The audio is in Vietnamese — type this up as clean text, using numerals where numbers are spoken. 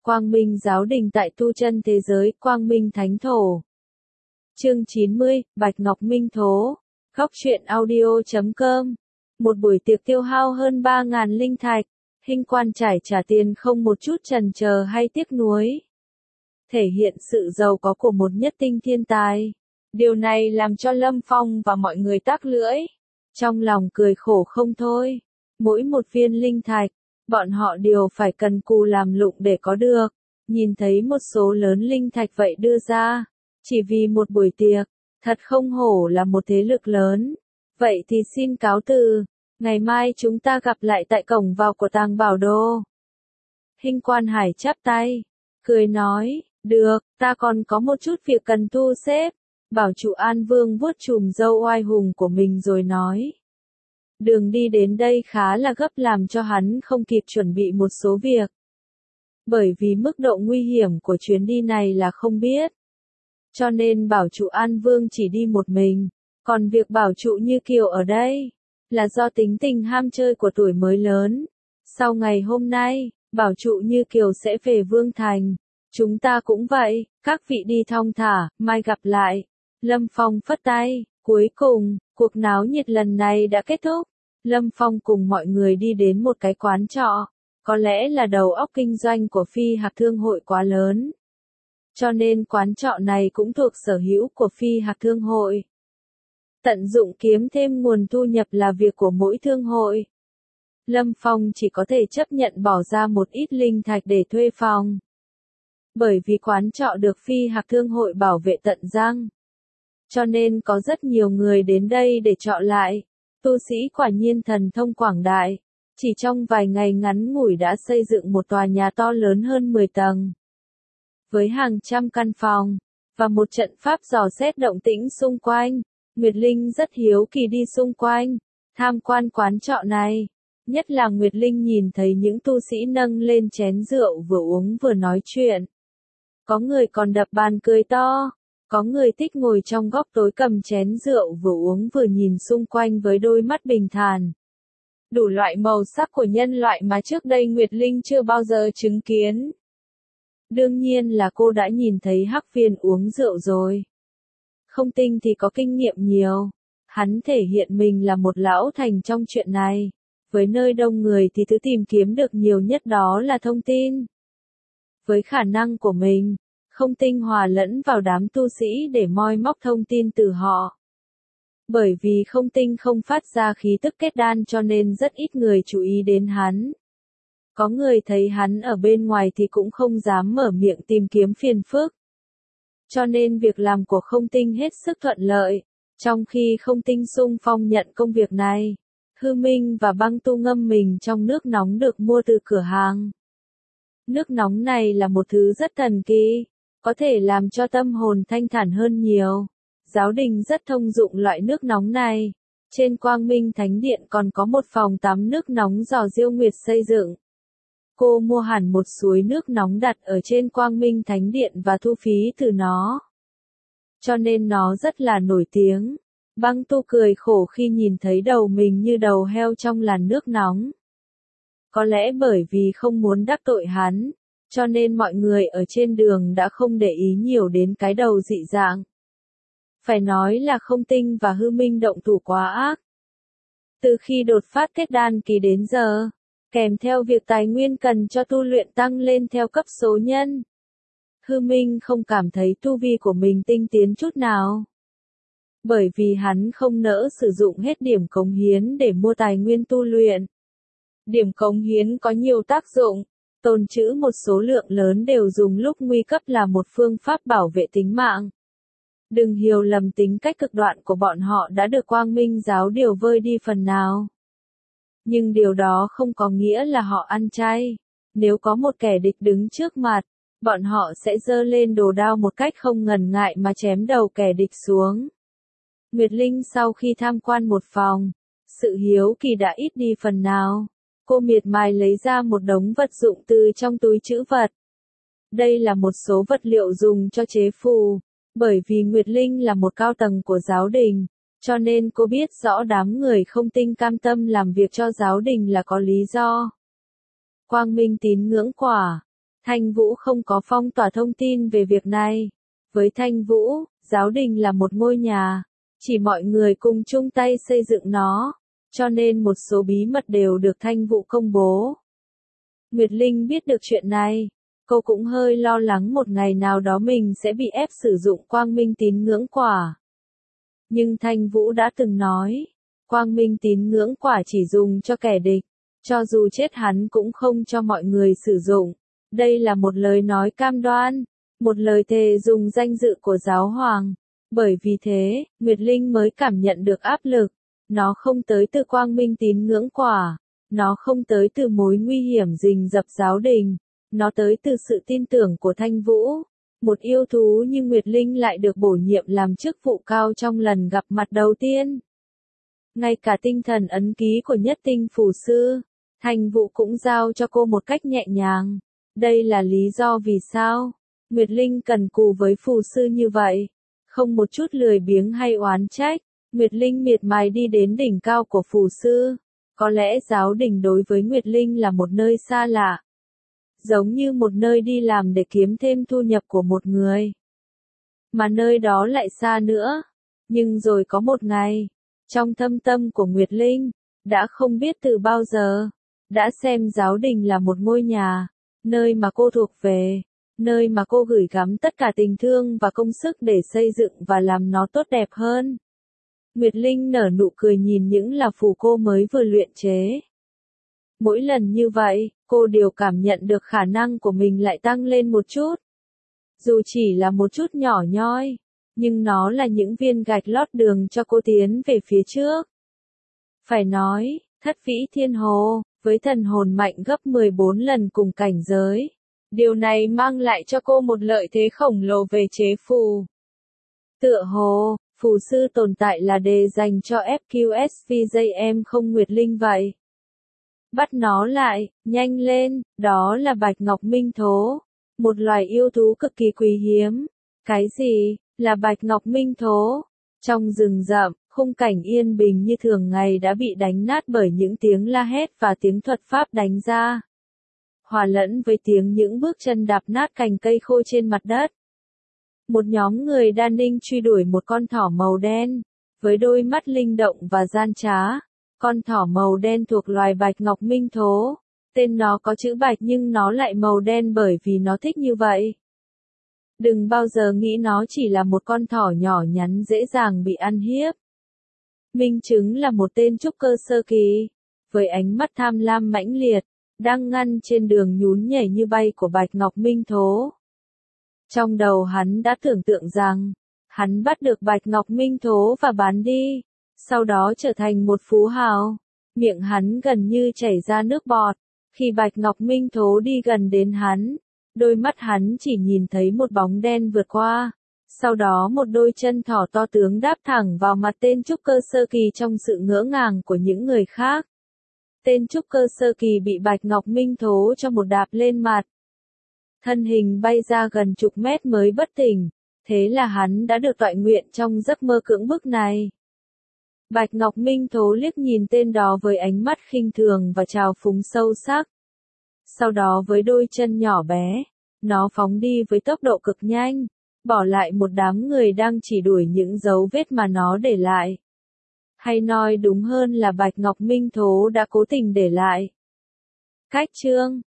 Quang Minh Giáo Đình tại tu chân thế giới, Quang Minh Thánh Thổ. Chương 90, Bạch Ngọc Minh Thố. Góc truyện audio.com. Một buổi tiệc tiêu hao hơn 3.000 linh thạch, Hinh Quan Trải trả tiền không một chút chần chờ hay tiếc nuối. Thể hiện sự giàu có của một nhất tinh thiên tài. Điều này làm cho Lâm Phong và mọi người tắc lưỡi. Trong lòng cười khổ không thôi. Mỗi một viên linh thạch, bọn họ đều phải cần cù làm lụng để có được. Nhìn thấy một số lớn linh thạch vậy đưa ra, chỉ vì một buổi tiệc, thật không hổ là một thế lực lớn. Vậy thì xin cáo từ, ngày mai chúng ta gặp lại tại cổng vào của Tàng Bảo Đô. Hinh Quan Hải chắp tay, cười nói, được, ta còn có một chút việc cần thu xếp. Bảo chủ An Vương vuốt chùm râu oai hùng của mình rồi nói. Đường đi đến đây khá là gấp làm cho hắn không kịp chuẩn bị một số việc. Bởi vì mức độ nguy hiểm của chuyến đi này là không biết. Cho nên bảo chủ An Vương chỉ đi một mình. Còn việc bảo trụ Như Kiều ở đây, là do tính tình ham chơi của tuổi mới lớn. Sau ngày hôm nay, bảo trụ Như Kiều sẽ về Vương Thành. Chúng ta cũng vậy, các vị đi thong thả, mai gặp lại. Lâm Phong phất tay, cuối cùng, cuộc náo nhiệt lần này đã kết thúc. Lâm Phong cùng mọi người đi đến một cái quán trọ. Có lẽ là đầu óc kinh doanh của Phi Hạc Thương hội quá lớn. Cho nên quán trọ này cũng thuộc sở hữu của Phi Hạc Thương hội. Tận dụng kiếm thêm nguồn thu nhập là việc của mỗi thương hội. Lâm Phong chỉ có thể chấp nhận bỏ ra một ít linh thạch để thuê phòng. Bởi vì quán trọ được Phi Hạc Thương hội bảo vệ tận răng. Cho nên có rất nhiều người đến đây để trọ lại. Tu sĩ quả nhiên thần thông quảng đại. Chỉ trong vài ngày ngắn ngủi đã xây dựng một tòa nhà to lớn hơn 10 tầng. Với hàng trăm căn phòng, và một trận pháp dò xét động tĩnh xung quanh. Nguyệt Linh rất hiếu kỳ đi xung quanh, tham quan quán trọ này. Nhất là Nguyệt Linh nhìn thấy những tu sĩ nâng lên chén rượu vừa uống vừa nói chuyện. Có người còn đập bàn cười to. Có người thích ngồi trong góc tối cầm chén rượu vừa uống vừa nhìn xung quanh với đôi mắt bình thản. Đủ loại màu sắc của nhân loại mà trước đây Nguyệt Linh chưa bao giờ chứng kiến. Đương nhiên là cô đã nhìn thấy Hắc Viên uống rượu rồi. Không Tinh thì có kinh nghiệm nhiều. Hắn thể hiện mình là một lão thành trong chuyện này. Với nơi đông người thì thứ tìm kiếm được nhiều nhất đó là thông tin. Với khả năng của mình, Không Tinh hòa lẫn vào đám tu sĩ để moi móc thông tin từ họ. Bởi vì Không Tinh không phát ra khí tức kết đan cho nên rất ít người chú ý đến hắn. Có người thấy hắn ở bên ngoài thì cũng không dám mở miệng tìm kiếm phiền phức. Cho nên việc làm của Không Tinh hết sức thuận lợi. Trong khi Không Tinh xung phong nhận công việc này, Hư Minh và Băng Tu ngâm mình trong nước nóng được mua từ cửa hàng. Nước nóng này là một thứ rất thần kỳ, có thể làm cho tâm hồn thanh thản hơn nhiều. Giáo đình rất thông dụng loại nước nóng này. Trên Quang Minh Thánh Điện còn có một phòng tắm nước nóng do Diêu Nguyệt xây dựng. Cô mua hẳn một suối nước nóng đặt ở trên Quang Minh Thánh Điện và thu phí từ nó. Cho nên nó rất là nổi tiếng. Băng Tu cười khổ khi nhìn thấy đầu mình như đầu heo trong làn nước nóng. Có lẽ bởi vì không muốn đắc tội hắn, cho nên mọi người ở trên đường đã không để ý nhiều đến cái đầu dị dạng. Phải nói là Không Tinh và Hư Minh động thủ quá ác. Từ khi đột phát kết đan kỳ đến giờ, kèm theo việc tài nguyên cần cho tu luyện tăng lên theo cấp số nhân. Hư Minh không cảm thấy tu vi của mình tinh tiến chút nào. Bởi vì hắn không nỡ sử dụng hết điểm cống hiến để mua tài nguyên tu luyện. Điểm cống hiến có nhiều tác dụng, tồn trữ một số lượng lớn đều dùng lúc nguy cấp là một phương pháp bảo vệ tính mạng. Đừng hiểu lầm tính cách cực đoan của bọn họ đã được Quang Minh giáo điều vơi đi phần nào. Nhưng điều đó không có nghĩa là họ ăn chay. Nếu có một kẻ địch đứng trước mặt, bọn họ sẽ giơ lên đồ đao một cách không ngần ngại mà chém đầu kẻ địch xuống. Nguyệt Linh sau khi tham quan một phòng, sự hiếu kỳ đã ít đi phần nào. Cô miệt mài lấy ra một đống vật dụng từ trong túi trữ vật. Đây là một số vật liệu dùng cho chế phù. Bởi vì Nguyệt Linh là một cao tầng của giáo đình, cho nên cô biết rõ đám người Không Tinh cam tâm làm việc cho giáo đình là có lý do. Quang Minh tín ngưỡng quả. Thanh Vũ không có phong tỏa thông tin về việc này. Với Thanh Vũ, giáo đình là một ngôi nhà, chỉ mọi người cùng chung tay xây dựng nó, cho nên một số bí mật đều được Thanh Vũ công bố. Nguyệt Linh biết được chuyện này, cô cũng hơi lo lắng một ngày nào đó mình sẽ bị ép sử dụng quang minh tín ngưỡng quả. Nhưng Thanh Vũ đã từng nói, quang minh tín ngưỡng quả chỉ dùng cho kẻ địch, cho dù chết hắn cũng không cho mọi người sử dụng. Đây là một lời nói cam đoan, một lời thề dùng danh dự của giáo hoàng. Bởi vì thế, Nguyệt Linh mới cảm nhận được áp lực. Nó không tới từ quang minh tín ngưỡng quả, nó không tới từ mối nguy hiểm rình rập giáo đình, nó tới từ sự tin tưởng của Thanh Vũ. Một yêu thú như Nguyệt Linh lại được bổ nhiệm làm chức vụ cao trong lần gặp mặt đầu tiên. Ngay cả tinh thần ấn ký của nhất tinh phù sư, Thanh Vũ cũng giao cho cô một cách nhẹ nhàng. Đây là lý do vì sao Nguyệt Linh cần cù với phù sư như vậy. Không một chút lười biếng hay oán trách, Nguyệt Linh miệt mài đi đến đỉnh cao của phù sư. Có lẽ giáo đình đối với Nguyệt Linh là một nơi xa lạ. Giống như một nơi đi làm để kiếm thêm thu nhập của một người. Mà nơi đó lại xa nữa. Nhưng rồi có một ngày, trong thâm tâm của Nguyệt Linh, đã không biết từ bao giờ, đã xem giáo đình là một ngôi nhà, nơi mà cô thuộc về, nơi mà cô gửi gắm tất cả tình thương và công sức để xây dựng và làm nó tốt đẹp hơn. Nguyệt Linh nở nụ cười nhìn những là phù cô mới vừa luyện chế. Mỗi lần như vậy, cô đều cảm nhận được khả năng của mình lại tăng lên một chút. Dù chỉ là một chút nhỏ nhoi, nhưng nó là những viên gạch lót đường cho cô tiến về phía trước. Phải nói, Thất Vĩ Thiên Hồ, với thần hồn mạnh gấp 14 lần cùng cảnh giới. Điều này mang lại cho cô một lợi thế khổng lồ về chế phù. Tựa hồ, phù sư tồn tại là đề dành cho FQSVJM không Nguyệt Linh vậy. Bắt nó lại, nhanh lên, đó là Bạch Ngọc Minh Thố. Một loài yêu thú cực kỳ quý hiếm. Cái gì, là Bạch Ngọc Minh Thố? Trong rừng rậm, khung cảnh yên bình như thường ngày đã bị đánh nát bởi những tiếng la hét và tiếng thuật pháp đánh ra. Hòa lẫn với tiếng những bước chân đạp nát cành cây khô trên mặt đất. Một nhóm người đan ninh truy đuổi một con thỏ màu đen, với đôi mắt linh động và gian trá. Con thỏ màu đen thuộc loài Bạch Ngọc Minh Thố. Tên nó có chữ bạch nhưng nó lại màu đen bởi vì nó thích như vậy. Đừng bao giờ nghĩ nó chỉ là một con thỏ nhỏ nhắn dễ dàng bị ăn hiếp. Minh chứng là một tên trúc cơ sơ kỳ, với ánh mắt tham lam mãnh liệt, đang ngăn trên đường nhún nhảy như bay của Bạch Ngọc Minh Thố. Trong đầu hắn đã tưởng tượng rằng, hắn bắt được Bạch Ngọc Minh Thố và bán đi, sau đó trở thành một phú hào. Miệng hắn gần như chảy ra nước bọt, khi Bạch Ngọc Minh Thố đi gần đến hắn, đôi mắt hắn chỉ nhìn thấy một bóng đen vượt qua. Sau đó một đôi chân thỏ to tướng đáp thẳng vào mặt tên trúc cơ sơ kỳ trong sự ngỡ ngàng của những người khác. Tên trúc cơ sơ kỳ bị Bạch Ngọc Minh Thố cho một đạp lên mặt. Thân hình bay ra gần chục mét mới bất tỉnh, thế là hắn đã được toại nguyện trong giấc mơ cưỡng bức này. Bạch Ngọc Minh Thố liếc nhìn tên đó với ánh mắt khinh thường và trào phúng sâu sắc. Sau đó với đôi chân nhỏ bé, nó phóng đi với tốc độ cực nhanh, bỏ lại một đám người đang chỉ đuổi những dấu vết mà nó để lại. Hay nói đúng hơn là Bạch Ngọc Minh Thố đã cố tình để lại. Cách chương